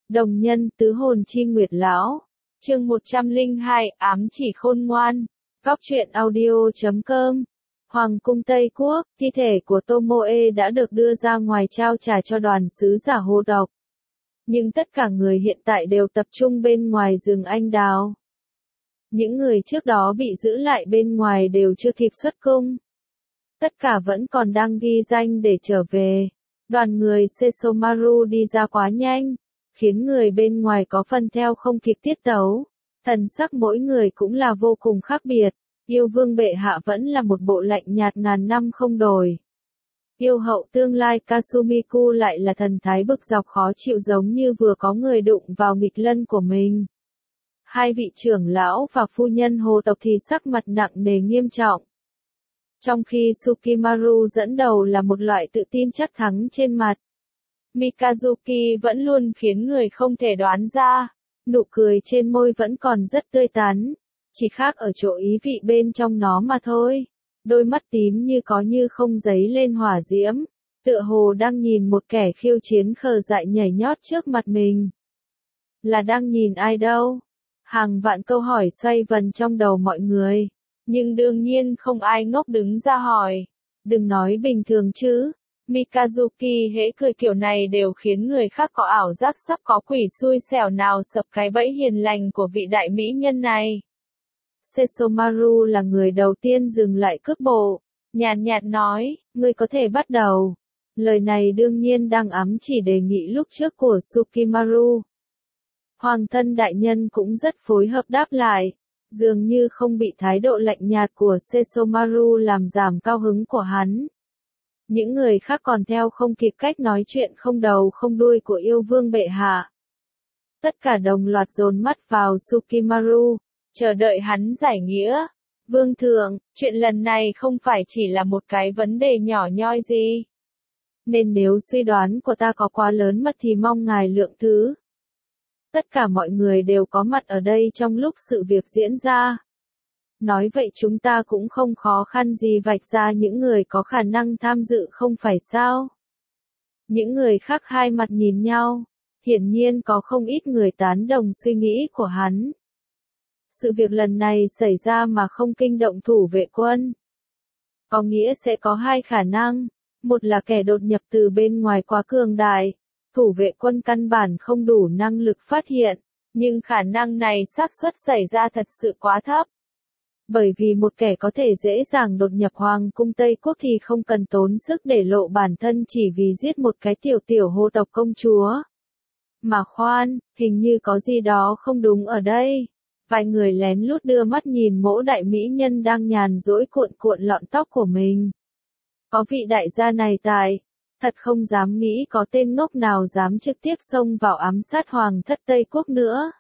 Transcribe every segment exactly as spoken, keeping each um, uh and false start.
Đồng nhân tứ hồn chi nguyệt lão. Chương một trăm lẻ hai, ám chỉ khôn ngoan. Góc truyện audio chấm com. Hoàng cung Tây Quốc, thi thể của Tomoe đã được đưa ra ngoài trao trả cho đoàn sứ giả hồ độc. Nhưng tất cả người hiện tại đều tập trung bên ngoài rừng anh đào. Những người trước đó bị giữ lại bên ngoài đều chưa kịp xuất cung. Tất cả vẫn còn đang ghi danh để trở về. Đoàn người Sesomaru đi ra quá nhanh, khiến người bên ngoài có phần theo không kịp tiết tấu. Thần sắc mỗi người cũng là vô cùng khác biệt. Yêu vương bệ hạ vẫn là một bộ lạnh nhạt ngàn năm không đổi. Yêu hậu tương lai Kasumiku lại là thần thái bực dọc khó chịu giống như vừa có người đụng vào nghịch lân của mình. Hai vị trưởng lão và phu nhân hồ tộc thì sắc mặt nặng nề nghiêm trọng. Trong khi Tsukimaru dẫn đầu là một loại tự tin chắc thắng trên mặt. Mikazuki vẫn luôn khiến người không thể đoán ra, nụ cười trên môi vẫn còn rất tươi tắn, chỉ khác ở chỗ ý vị bên trong nó mà thôi. Đôi mắt tím như có như không giấy lên hỏa diễm, tựa hồ đang nhìn một kẻ khiêu chiến khờ dại nhảy nhót trước mặt mình. Là đang nhìn ai đâu? Hàng vạn câu hỏi xoay vần trong đầu mọi người, nhưng đương nhiên không ai ngốc đứng ra hỏi. Đừng nói bình thường chứ. Mikazuki hễ cười kiểu này đều khiến người khác có ảo giác sắp có quỷ xui xẻo nào sập cái bẫy hiền lành của vị đại mỹ nhân này. Sesomaru là người đầu tiên dừng lại cước bộ, nhàn nhạt nói, ngươi có thể bắt đầu. Lời này đương nhiên đang ám chỉ đề nghị lúc trước của Tsukimaru. Hoàng thân đại nhân cũng rất phối hợp đáp lại, dường như không bị thái độ lạnh nhạt của Sesomaru làm giảm cao hứng của hắn. Những người khác còn theo không kịp cách nói chuyện không đầu không đuôi của yêu vương bệ hạ. Tất cả đồng loạt dồn mắt vào Tsukimaru, chờ đợi hắn giải nghĩa. Vương thượng, chuyện lần này không phải chỉ là một cái vấn đề nhỏ nhoi gì. Nên nếu suy đoán của ta có quá lớn mật thì mong ngài lượng thứ. Tất cả mọi người đều có mặt ở đây trong lúc sự việc diễn ra. Nói vậy chúng ta cũng không khó khăn gì vạch ra những người có khả năng tham dự không phải sao? Những người khác hai mặt nhìn nhau, hiển nhiên có không ít người tán đồng suy nghĩ của hắn. Sự việc lần này xảy ra mà không kinh động thủ vệ quân. Có nghĩa sẽ có hai khả năng, một là kẻ đột nhập từ bên ngoài quá cường đại, thủ vệ quân căn bản không đủ năng lực phát hiện, nhưng khả năng này xác suất xảy ra thật sự quá thấp. Bởi vì một kẻ có thể dễ dàng đột nhập Hoàng cung Tây Quốc thì không cần tốn sức để lộ bản thân chỉ vì giết một cái tiểu tiểu hồ tộc công chúa. Mà khoan, hình như có gì đó không đúng ở đây. Vài người lén lút đưa mắt nhìn mỗ đại mỹ nhân đang nhàn rỗi cuộn cuộn lọn tóc của mình. Có vị đại gia này tại, thật không dám nghĩ có tên ngốc nào dám trực tiếp xông vào ám sát Hoàng thất Tây Quốc nữa.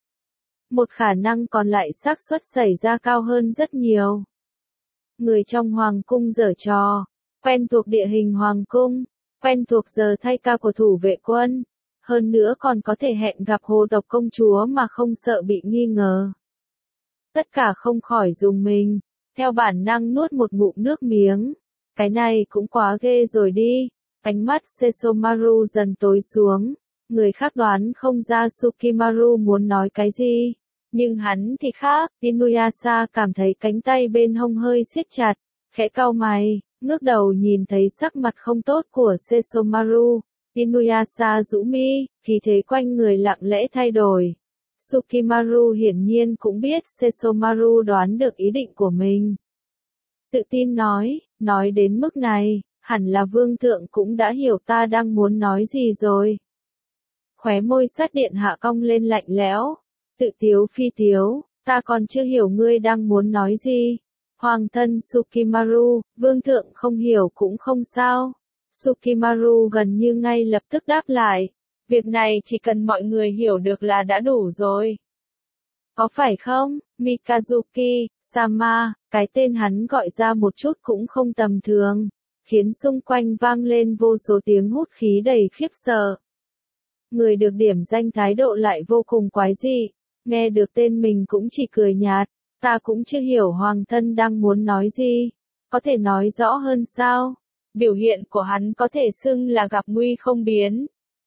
Một khả năng còn lại xác suất xảy ra cao hơn rất nhiều. Người trong Hoàng cung giở trò, quen thuộc địa hình Hoàng cung, quen thuộc giờ thay ca của thủ vệ quân, hơn nữa còn có thể hẹn gặp hồ tộc công chúa mà không sợ bị nghi ngờ. Tất cả không khỏi rùng mình, theo bản năng nuốt một ngụm nước miếng. Cái này cũng quá ghê rồi đi. Ánh mắt Sesomaru dần tối xuống, người khác đoán không ra Tsukimaru muốn nói cái gì. Nhưng hắn thì khác, Inuyasha cảm thấy cánh tay bên hông hơi siết chặt, khẽ cau mày, ngước đầu nhìn thấy sắc mặt không tốt của Sesomaru. Inuyasha rũ mi, khí thế quanh người lặng lẽ thay đổi. Tsukimaru hiển nhiên cũng biết Sesomaru đoán được ý định của mình. Tự tin nói, nói đến mức này, hẳn là vương thượng cũng đã hiểu ta đang muốn nói gì rồi. Khóe môi sát điện hạ cong lên lạnh lẽo, tự tiếu phi tiếu, ta còn chưa hiểu ngươi đang muốn nói gì. Hoàng thân Tsukimaru, vương thượng không hiểu cũng không sao. Tsukimaru gần như ngay lập tức đáp lại, việc này chỉ cần mọi người hiểu được là đã đủ rồi. Có phải không, Mikazuki, Sama, cái tên hắn gọi ra một chút cũng không tầm thường, khiến xung quanh vang lên vô số tiếng hút khí đầy khiếp sợ. Người được điểm danh thái độ lại vô cùng quái dị, nghe được tên mình cũng chỉ cười nhạt, ta cũng chưa hiểu hoàng thân đang muốn nói gì, có thể nói rõ hơn sao? Biểu hiện của hắn có thể xưng là gặp nguy không biến.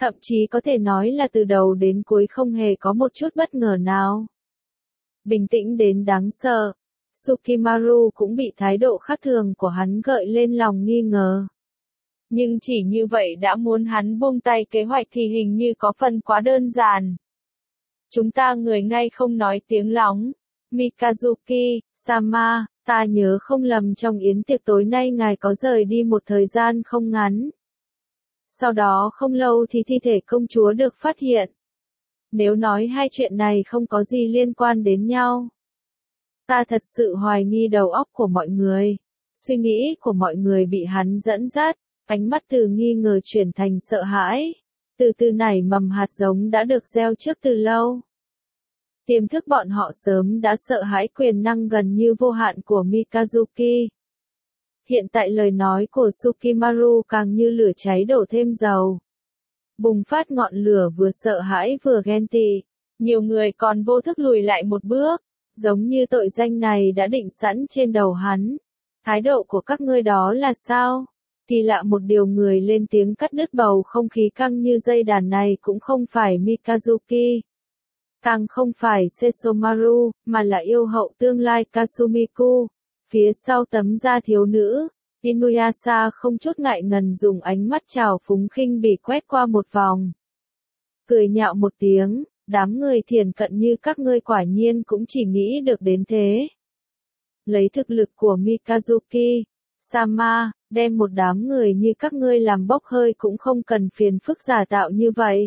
Thậm chí có thể nói là từ đầu đến cuối không hề có một chút bất ngờ nào. Bình tĩnh đến đáng sợ, Tsukimaru cũng bị thái độ khác thường của hắn gợi lên lòng nghi ngờ. Nhưng chỉ như vậy đã muốn hắn buông tay kế hoạch thì hình như có phần quá đơn giản. Chúng ta người ngay không nói tiếng lóng. Mikazuki, Sama, ta nhớ không lầm trong yến tiệc tối nay ngài có rời đi một thời gian không ngắn. Sau đó không lâu thì thi thể công chúa được phát hiện. Nếu nói hai chuyện này không có gì liên quan đến nhau, ta thật sự hoài nghi đầu óc của mọi người. Suy nghĩ của mọi người bị hắn dẫn dắt, ánh mắt từ nghi ngờ chuyển thành sợ hãi. Từ từ nảy mầm hạt giống đã được gieo trước từ lâu. Tiềm thức bọn họ sớm đã sợ hãi quyền năng gần như vô hạn của Mikazuki. Hiện tại lời nói của Tsukimaru càng như lửa cháy đổ thêm dầu. Bùng phát ngọn lửa vừa sợ hãi vừa ghen tị. Nhiều người còn vô thức lùi lại một bước, giống như tội danh này đã định sẵn trên đầu hắn. Thái độ của các ngươi đó là sao? Kỳ lạ một điều người lên tiếng cắt đứt bầu không khí căng như dây đàn này cũng không phải Mikazuki. Càng không phải Sesomaru, mà là yêu hậu tương lai Kasumiku. Phía sau tấm da thiếu nữ, Inuyasha không chút ngại ngần dùng ánh mắt trào phúng khinh bỉ quét qua một vòng. Cười nhạo một tiếng, đám người thiền cận như các ngươi quả nhiên cũng chỉ nghĩ được đến thế. Lấy thực lực của Mikazuki, Sama, đem một đám người như các ngươi làm bốc hơi cũng không cần phiền phức giả tạo như vậy.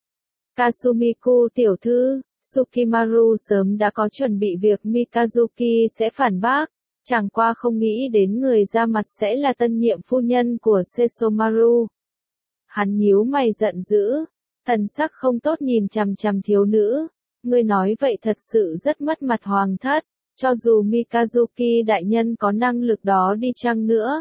Kasumiku tiểu thư, Tsukimaru sớm đã có chuẩn bị việc Mikazuki sẽ phản bác, chẳng qua không nghĩ đến người ra mặt sẽ là tân nhiệm phu nhân của Sesomaru. Hắn nhíu mày giận dữ, thần sắc không tốt nhìn chằm chằm thiếu nữ, ngươi nói vậy thật sự rất mất mặt hoàng thất, cho dù Mikazuki đại nhân có năng lực đó đi chăng nữa.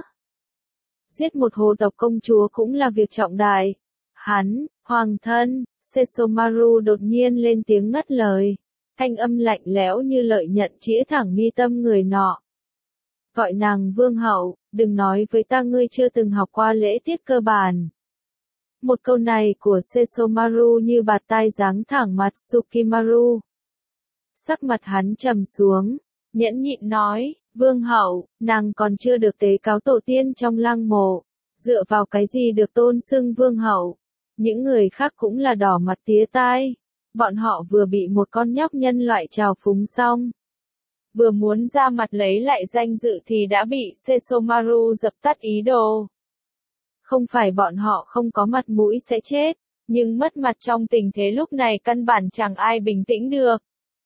Giết một hồ tộc công chúa cũng là việc trọng đại. Hắn, hoàng thân, Sesomaru đột nhiên lên tiếng ngắt lời, thanh âm lạnh lẽo như lợi nhận chĩa thẳng mi tâm người nọ. Gọi nàng vương hậu, đừng nói với ta ngươi chưa từng học qua lễ tiết cơ bản. Một câu này của Sesomaru như bạt tai giáng thẳng mặt Tsukimaru. Sắc mặt hắn trầm xuống, nhẫn nhịn nói, vương hậu, nàng còn chưa được tế cáo tổ tiên trong lăng mộ, dựa vào cái gì được tôn xưng vương hậu. Những người khác cũng là đỏ mặt tía tai, bọn họ vừa bị một con nhóc nhân loại trào phúng xong. Vừa muốn ra mặt lấy lại danh dự thì đã bị Sesomaru dập tắt ý đồ. Không phải bọn họ không có mặt mũi sẽ chết, nhưng mất mặt trong tình thế lúc này căn bản chẳng ai bình tĩnh được.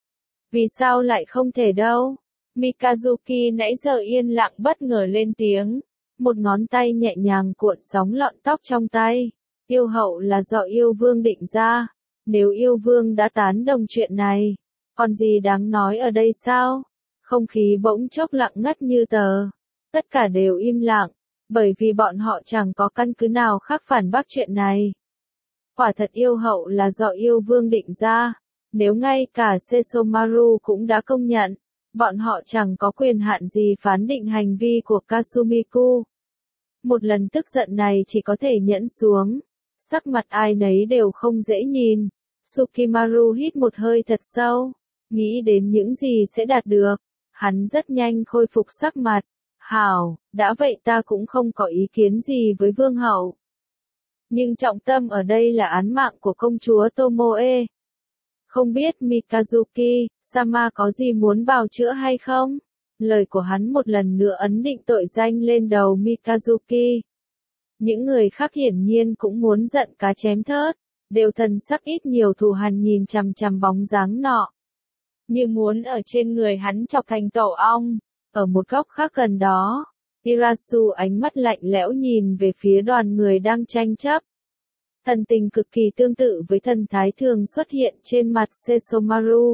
Vì sao lại không thể đâu? Mikazuki nãy giờ yên lặng bất ngờ lên tiếng, một ngón tay nhẹ nhàng cuộn sóng lọn tóc trong tay. Yêu hậu là do yêu vương định ra, nếu yêu vương đã tán đồng chuyện này, còn gì đáng nói ở đây sao? Không khí bỗng chốc lặng ngắt như tờ, tất cả đều im lặng, bởi vì bọn họ chẳng có căn cứ nào khác phản bác chuyện này. Quả thật yêu hậu là do yêu vương định ra, nếu ngay cả Sesomaru cũng đã công nhận, bọn họ chẳng có quyền hạn gì phán định hành vi của Kasumiku. Một lần tức giận này chỉ có thể nhẫn xuống. Sắc mặt ai nấy đều không dễ nhìn. Tsukimaru hít một hơi thật sâu, nghĩ đến những gì sẽ đạt được. Hắn rất nhanh khôi phục sắc mặt. Hảo, đã vậy ta cũng không có ý kiến gì với vương hậu. Nhưng trọng tâm ở đây là án mạng của công chúa Tomoe. Không biết Mikazuki, Sama có gì muốn bào chữa hay không? Lời của hắn một lần nữa ấn định tội danh lên đầu Mikazuki. Những người khác hiển nhiên cũng muốn giận cá chém thớt, đều thần sắc ít nhiều thù hằn nhìn chằm chằm bóng dáng nọ. Như muốn ở trên người hắn chọc thành tổ ong. Ở một góc khác gần đó, Irasu ánh mắt lạnh lẽo nhìn về phía đoàn người đang tranh chấp. Thần tình cực kỳ tương tự với thần thái thường xuất hiện trên mặt Sesomaru.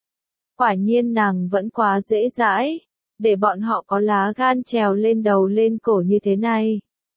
Quả nhiên nàng vẫn quá dễ dãi, để bọn họ có lá gan trèo lên đầu lên cổ như thế này.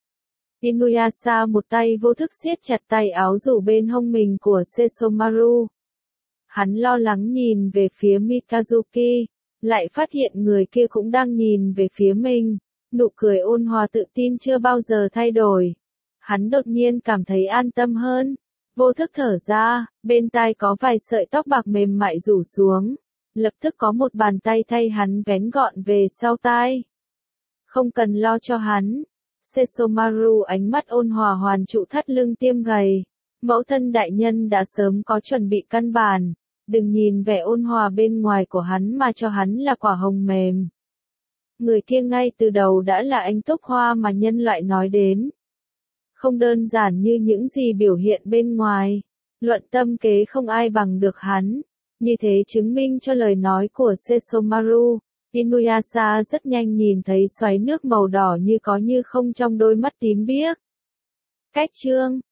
Inuyasha một tay vô thức siết chặt tay áo rủ bên hông mình của Sesomaru. Hắn lo lắng nhìn về phía Mikazuki, lại phát hiện người kia cũng đang nhìn về phía mình, nụ cười ôn hòa tự tin chưa bao giờ thay đổi. Hắn đột nhiên cảm thấy an tâm hơn, Vô thức thở ra, bên tai có vài sợi tóc bạc mềm mại rủ xuống. Lập tức có một bàn tay thay hắn vén gọn về sau tai. Không cần lo cho hắn. Sesomaru ánh mắt ôn hòa hoàn trụ thắt lưng tiêm gầy. Mẫu thân đại nhân đã sớm có chuẩn bị căn bản. Đừng nhìn vẻ ôn hòa bên ngoài của hắn mà cho hắn là quả hồng mềm. Người kia ngay từ đầu đã là anh Túc Hoa mà nhân loại nói đến. Không đơn giản như những gì biểu hiện bên ngoài. Luận tâm kế không ai bằng được hắn. Như thế chứng minh cho lời nói của Sesomaru. Inuyasha rất nhanh nhìn thấy xoáy nước màu đỏ như có như không trong đôi mắt tím biếc. Cách chương